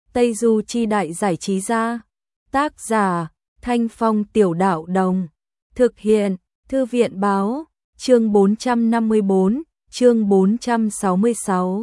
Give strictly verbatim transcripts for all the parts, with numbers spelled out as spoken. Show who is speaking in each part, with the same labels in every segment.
Speaker 1: Tây Du Chi Đại Giải Trí Gia. Tác giả Thanh Phong Tiểu Đạo Đồng. Thực hiện Thư viện Báo. Chương bốn trăm năm mươi bốn, chương bốn trăm sáu mươi sáu.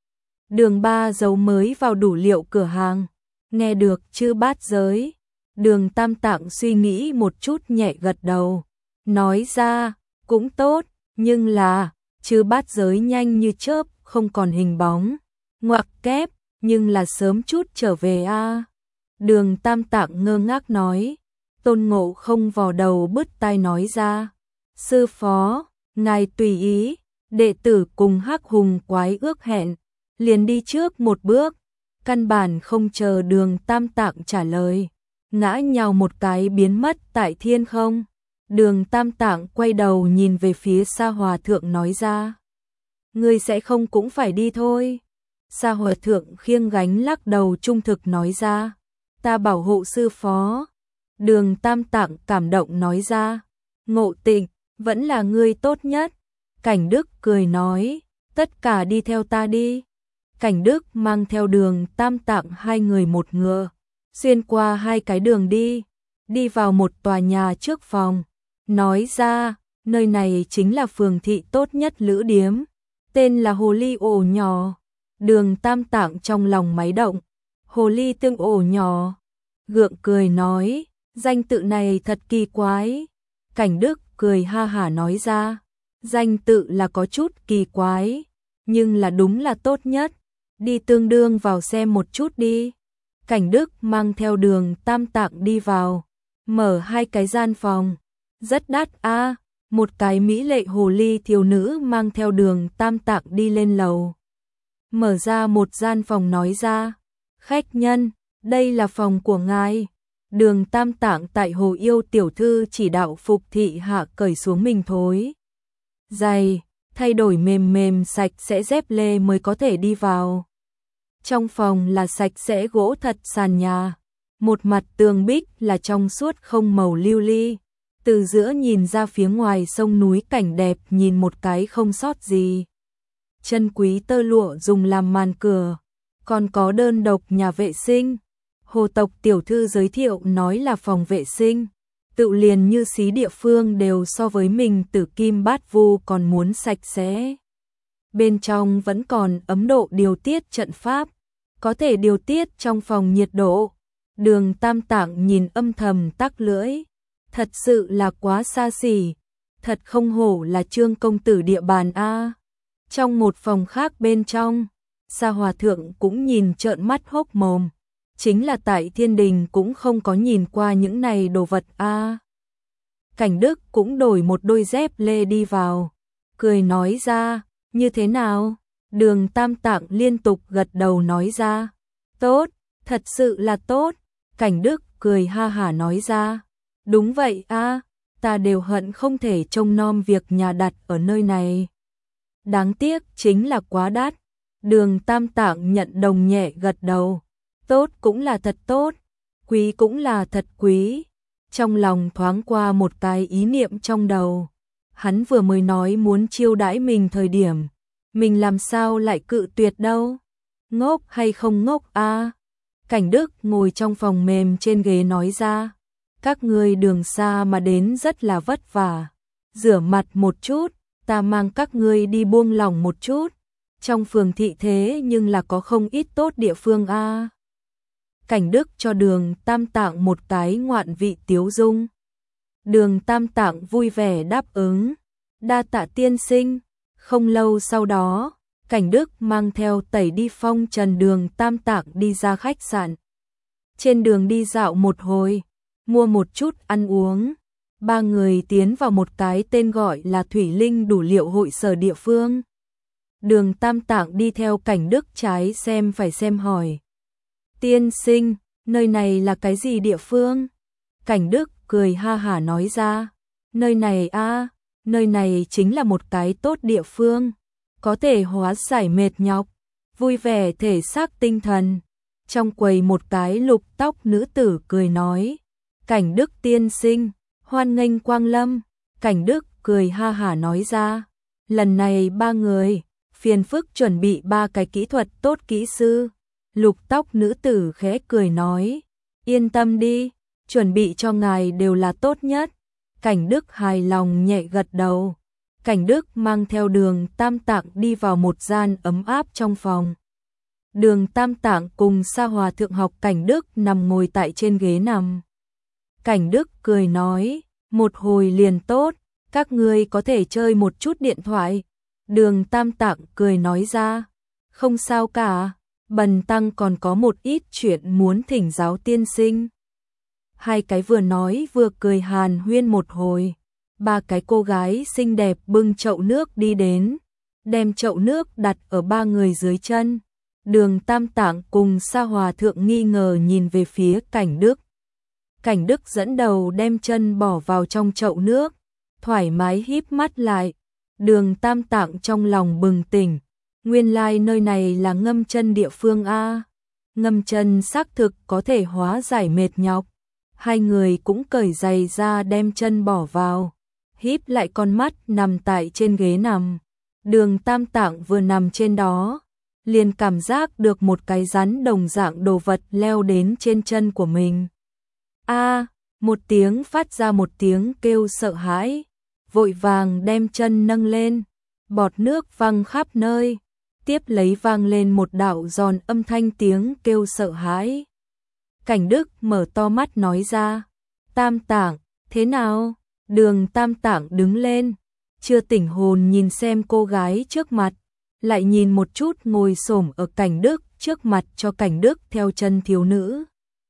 Speaker 1: Đường Ba giấu mới vào đủ liệu cửa hàng. Nghe được chữ bát giới. Đường Tam Tạng suy nghĩ một chút nhẹ gật đầu. Nói ra, cũng tốt, nhưng là, chữ bát giới nhanh như chớp, không còn hình bóng. Ngoặc kép, nhưng là sớm chút trở về a. Đường Tam Tạng ngơ ngác nói. Tôn Ngộ Không vò đầu bứt tai nói ra. Sư phó, ngài tùy ý, đệ tử cùng Hắc Hùng quái ước hẹn, liền đi trước một bước, căn bản không chờ Đường Tam Tạng trả lời, ngã nhào một cái biến mất tại thiên không. Đường Tam Tạng quay đầu nhìn về phía Sa Hòa Thượng nói ra. Ngươi sẽ không cũng phải đi thôi. Sa Hòa Thượng khiêng gánh lắc đầu trung thực nói ra. Ta bảo hộ sư phó. Đường Tam Tạng cảm động nói ra. Ngộ Tịnh, vẫn là ngươi tốt nhất. Cảnh Đức cười nói, tất cả đi theo ta đi. Cảnh Đức mang theo Đường Tam Tạng hai người một ngựa, xuyên qua hai cái đường đi, đi vào một tòa nhà trước phòng, nói ra, nơi này chính là phường thị tốt nhất lữ điếm, tên là Hồ Ly Ổ Nhỏ. Đường Tam Tạng trong lòng máy động, Hồ Ly Tương Ổ Nhỏ, gượng cười nói, danh tự này thật kỳ quái. Cảnh Đức cười ha hả nói ra, danh tự là có chút kỳ quái, nhưng là đúng là tốt nhất, đi tương đương vào xem một chút đi. Cảnh Đức mang theo Đường Tam Tạng đi vào, mở hai cái gian phòng, rất đắt a. Một cái mỹ lệ hồ ly thiếu nữ mang theo Đường Tam Tạng đi lên lầu, mở ra một gian phòng nói ra, khách nhân, đây là phòng của ngài. Đường Tam Tạng tại Hồ Yêu tiểu thư chỉ đạo phục thị hạ cởi xuống mình thối giày, thay đổi mềm mềm sạch sẽ dép lê mới có thể đi vào. Trong phòng là sạch sẽ gỗ thật sàn nhà, một mặt tường bích là trong suốt không màu lưu ly, từ giữa nhìn ra phía ngoài sông núi cảnh đẹp nhìn một cái không sót gì. Chân quý tơ lụa dùng làm màn cửa, còn có đơn độc nhà vệ sinh. Hồ tộc tiểu thư giới thiệu nói là phòng vệ sinh, tự liền như xí địa phương đều so với mình Tử Kim Bát Vu còn muốn sạch sẽ. Bên trong vẫn còn ấm độ điều tiết trận pháp, có thể điều tiết trong phòng nhiệt độ. Đường Tam Tạng nhìn âm thầm tắc lưỡi, thật sự là quá xa xỉ, thật không hổ là Trương công tử địa bàn a. Trong một phòng khác bên trong, Sa Hòa Thượng cũng nhìn trợn mắt hốc mồm. Chính là tại thiên đình cũng không có nhìn qua những này đồ vật a. À. Cảnh Đức cũng đổi một đôi dép lê đi vào, cười nói ra, như thế nào? Đường Tam Tạng liên tục gật đầu nói ra, tốt, thật sự là tốt. Cảnh Đức cười ha hả nói ra, đúng vậy a, à, ta đều hận không thể trông nom việc nhà đặt ở nơi này. Đáng tiếc chính là quá đắt. Đường Tam Tạng nhận đồng nhẹ gật đầu. Tốt cũng là thật tốt, quý cũng là thật quý. Trong lòng thoáng qua một cái ý niệm trong đầu. Hắn vừa mới nói muốn chiêu đãi mình thời điểm, mình làm sao lại cự tuyệt đâu? Ngốc hay không ngốc a? À? Cảnh Đức ngồi trong phòng mềm trên ghế nói ra, các ngươi đường xa mà đến rất là vất vả. Rửa mặt một chút, ta mang các ngươi đi buông lỏng một chút. Trong phường thị thế nhưng là có không ít tốt địa phương a. À? Cảnh Đức cho Đường Tam Tạng một cái ngoạn vị tiếu dung. Đường Tam Tạng vui vẻ đáp ứng, đa tạ tiên sinh. Không lâu sau đó, Cảnh Đức mang theo Tẩy Đi phong trần Đường Tam Tạng đi ra khách sạn. Trên đường đi dạo một hồi, mua một chút ăn uống, ba người tiến vào một cái tên gọi là Thủy Linh đủ liệu hội sở địa phương. Đường Tam Tạng đi theo Cảnh Đức trái xem phải xem hỏi. Tiên sinh, nơi này là cái gì địa phương? Cảnh Đức cười ha hả nói ra, nơi này a, à, nơi này chính là một cái tốt địa phương, có thể hóa giải mệt nhọc, vui vẻ thể xác tinh thần. Trong quầy một cái lục tóc nữ tử cười nói, Cảnh Đức tiên sinh, hoan nghênh quang lâm. Cảnh Đức cười ha hả nói ra, lần này ba người, phiền phức chuẩn bị ba cái kỹ thuật tốt kỹ sư. Lục tóc nữ tử khẽ cười nói, yên tâm đi, chuẩn bị cho ngài đều là tốt nhất. Cảnh Đức hài lòng nhẹ gật đầu. Cảnh Đức mang theo Đường Tam Tạng đi vào một gian ấm áp trong phòng. Đường Tam Tạng cùng Sa Hòa Thượng học Cảnh Đức nằm ngồi tại trên ghế nằm. Cảnh Đức cười nói, một hồi liền tốt, các ngươi có thể chơi một chút điện thoại. Đường Tam Tạng cười nói ra, không sao cả, bần tăng còn có một ít chuyện muốn thỉnh giáo tiên sinh. Hai cái vừa nói vừa cười hàn huyên một hồi. Ba cái cô gái xinh đẹp bưng chậu nước đi đến, đem chậu nước đặt ở ba người dưới chân. Đường Tam Tạng cùng Sa Hòa Thượng nghi ngờ nhìn về phía Cảnh Đức. Cảnh Đức dẫn đầu đem chân bỏ vào trong chậu nước, thoải mái híp mắt lại. Đường Tam Tạng trong lòng bừng tỉnh, nguyên lai nơi này là ngâm chân địa phương a. Ngâm chân xác thực có thể hóa giải mệt nhọc. Hai người cũng cởi giày ra đem chân bỏ vào, híp lại con mắt nằm tại trên ghế nằm. Đường Tam Tạng vừa nằm trên đó, liền cảm giác được một cái rắn đồng dạng đồ vật leo đến trên chân của mình. A, một tiếng phát ra một tiếng kêu sợ hãi, vội vàng đem chân nâng lên, bọt nước văng khắp nơi, tiếp lấy vang lên một đạo giòn âm thanh tiếng kêu sợ hãi. Cảnh Đức mở to mắt nói ra, Tam Tạng, thế nào? Đường Tam Tạng đứng lên, chưa tỉnh hồn nhìn xem cô gái trước mặt, lại nhìn một chút ngồi xổm ở Cảnh Đức trước mặt cho Cảnh Đức theo chân thiếu nữ.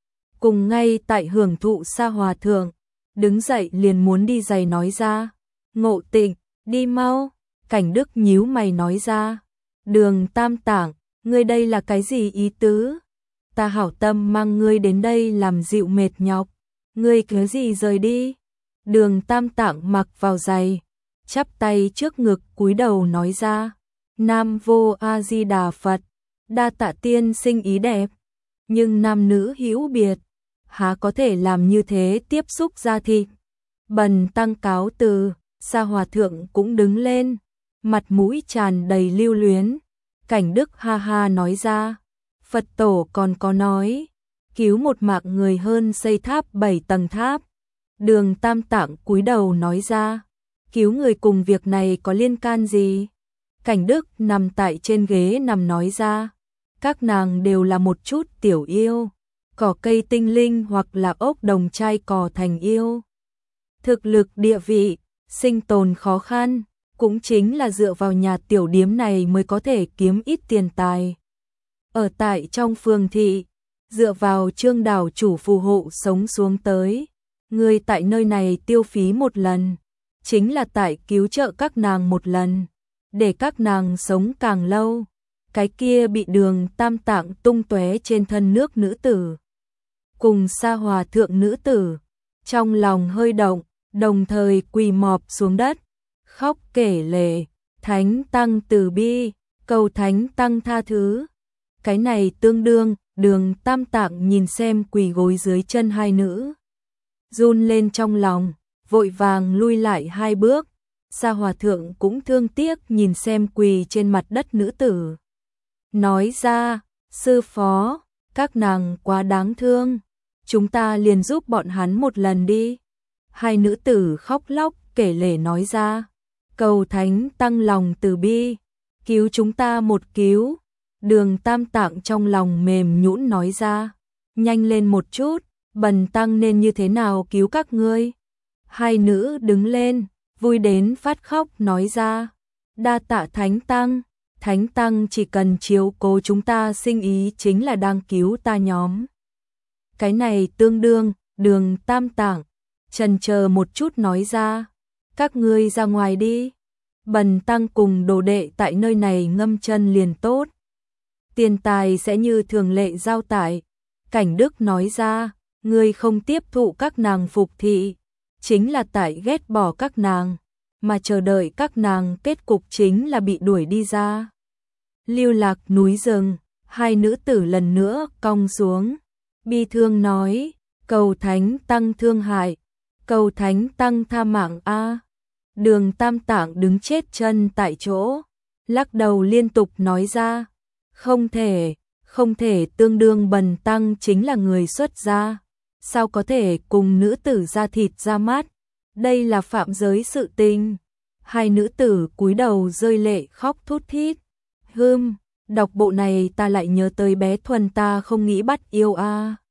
Speaker 1: Cùng ngay tại hưởng thụ Sa Hòa Thượng, đứng dậy liền muốn đi giày nói ra, Ngộ Tịnh, đi mau. Cảnh Đức nhíu mày nói ra, Đường Tam Tạng, ngươi đây là cái gì ý tứ? Ta hảo tâm mang ngươi đến đây làm dịu mệt nhọc, ngươi cứ gì rời đi. Đường Tam Tạng mặc vào giày, chắp tay trước ngực cúi đầu nói ra, Nam Vô A Di Đà Phật, đa tạ tiên sinh ý đẹp, nhưng nam nữ hữu biệt, há có thể làm như thế tiếp xúc da thịt. Bần tăng cáo từ. Sa Hòa Thượng cũng đứng lên, mặt mũi tràn đầy lưu luyến. Cảnh Đức ha ha nói ra, Phật tổ còn có nói, cứu một mạng người hơn xây tháp bảy tầng tháp. Đường Tam Tạng cúi đầu nói ra, cứu người cùng việc này có liên can gì? Cảnh Đức nằm tại trên ghế nằm nói ra, các nàng đều là một chút tiểu yêu, cỏ cây tinh linh hoặc là ốc đồng trai cỏ thành yêu. Thực lực địa vị, sinh tồn khó khăn, cũng chính là dựa vào nhà tiểu điếm này mới có thể kiếm ít tiền tài. Ở tại trong phường thị, dựa vào Trương đảo chủ phù hộ sống xuống tới, người tại nơi này tiêu phí một lần, chính là tại cứu trợ các nàng một lần, để các nàng sống càng lâu. Cái kia bị Đường Tam Tạng tung tóe trên thân nước nữ tử, cùng Sa Hòa Thượng nữ tử, trong lòng hơi động, đồng thời quỳ mọp xuống đất, khóc kể lể, Thánh Tăng từ bi, cầu Thánh Tăng tha thứ. Cái này tương đương, Đường Tam Tạng nhìn xem quỳ gối dưới chân hai nữ, run lên trong lòng, vội vàng lui lại hai bước. Sa Hòa Thượng cũng thương tiếc nhìn xem quỳ trên mặt đất nữ tử, nói ra, sư phó, các nàng quá đáng thương, chúng ta liền giúp bọn hắn một lần đi. Hai nữ tử khóc lóc kể lể nói ra, cầu Thánh Tăng lòng từ bi, cứu chúng ta một cứu. Đường Tam Tạng trong lòng mềm nhũn nói ra, nhanh lên một chút, bần tăng nên như thế nào cứu các ngươi? Hai nữ đứng lên, vui đến phát khóc nói ra, đa tạ Thánh Tăng, Thánh Tăng chỉ cần chiếu cố chúng ta sinh ý chính là đang cứu ta nhóm. Cái này tương đương, Đường Tam Tạng chần chờ một chút nói ra, các ngươi ra ngoài đi, bần tăng cùng đồ đệ tại nơi này ngâm chân liền tốt, tiền tài sẽ như thường lệ giao tải. Cảnh Đức nói ra, ngươi không tiếp thụ các nàng phục thị, chính là tại ghét bỏ các nàng, mà chờ đợi các nàng kết cục chính là bị đuổi đi ra. Lưu lạc núi rừng, hai nữ tử lần nữa cong xuống, bi thương nói, cầu Thánh Tăng thương hại, cầu Thánh Tăng tha mạng a. Đường Tam Tạng đứng chết chân tại chỗ, lắc đầu liên tục nói ra, không thể, không thể tương đương bần tăng chính là người xuất gia, sao có thể cùng nữ tử da thịt da mát, đây là phạm giới sự tình. Hai nữ tử cúi đầu rơi lệ khóc thút thít. Hưm, đọc bộ này ta lại nhớ tới bé Thuần ta không nghĩ bắt yêu a. À.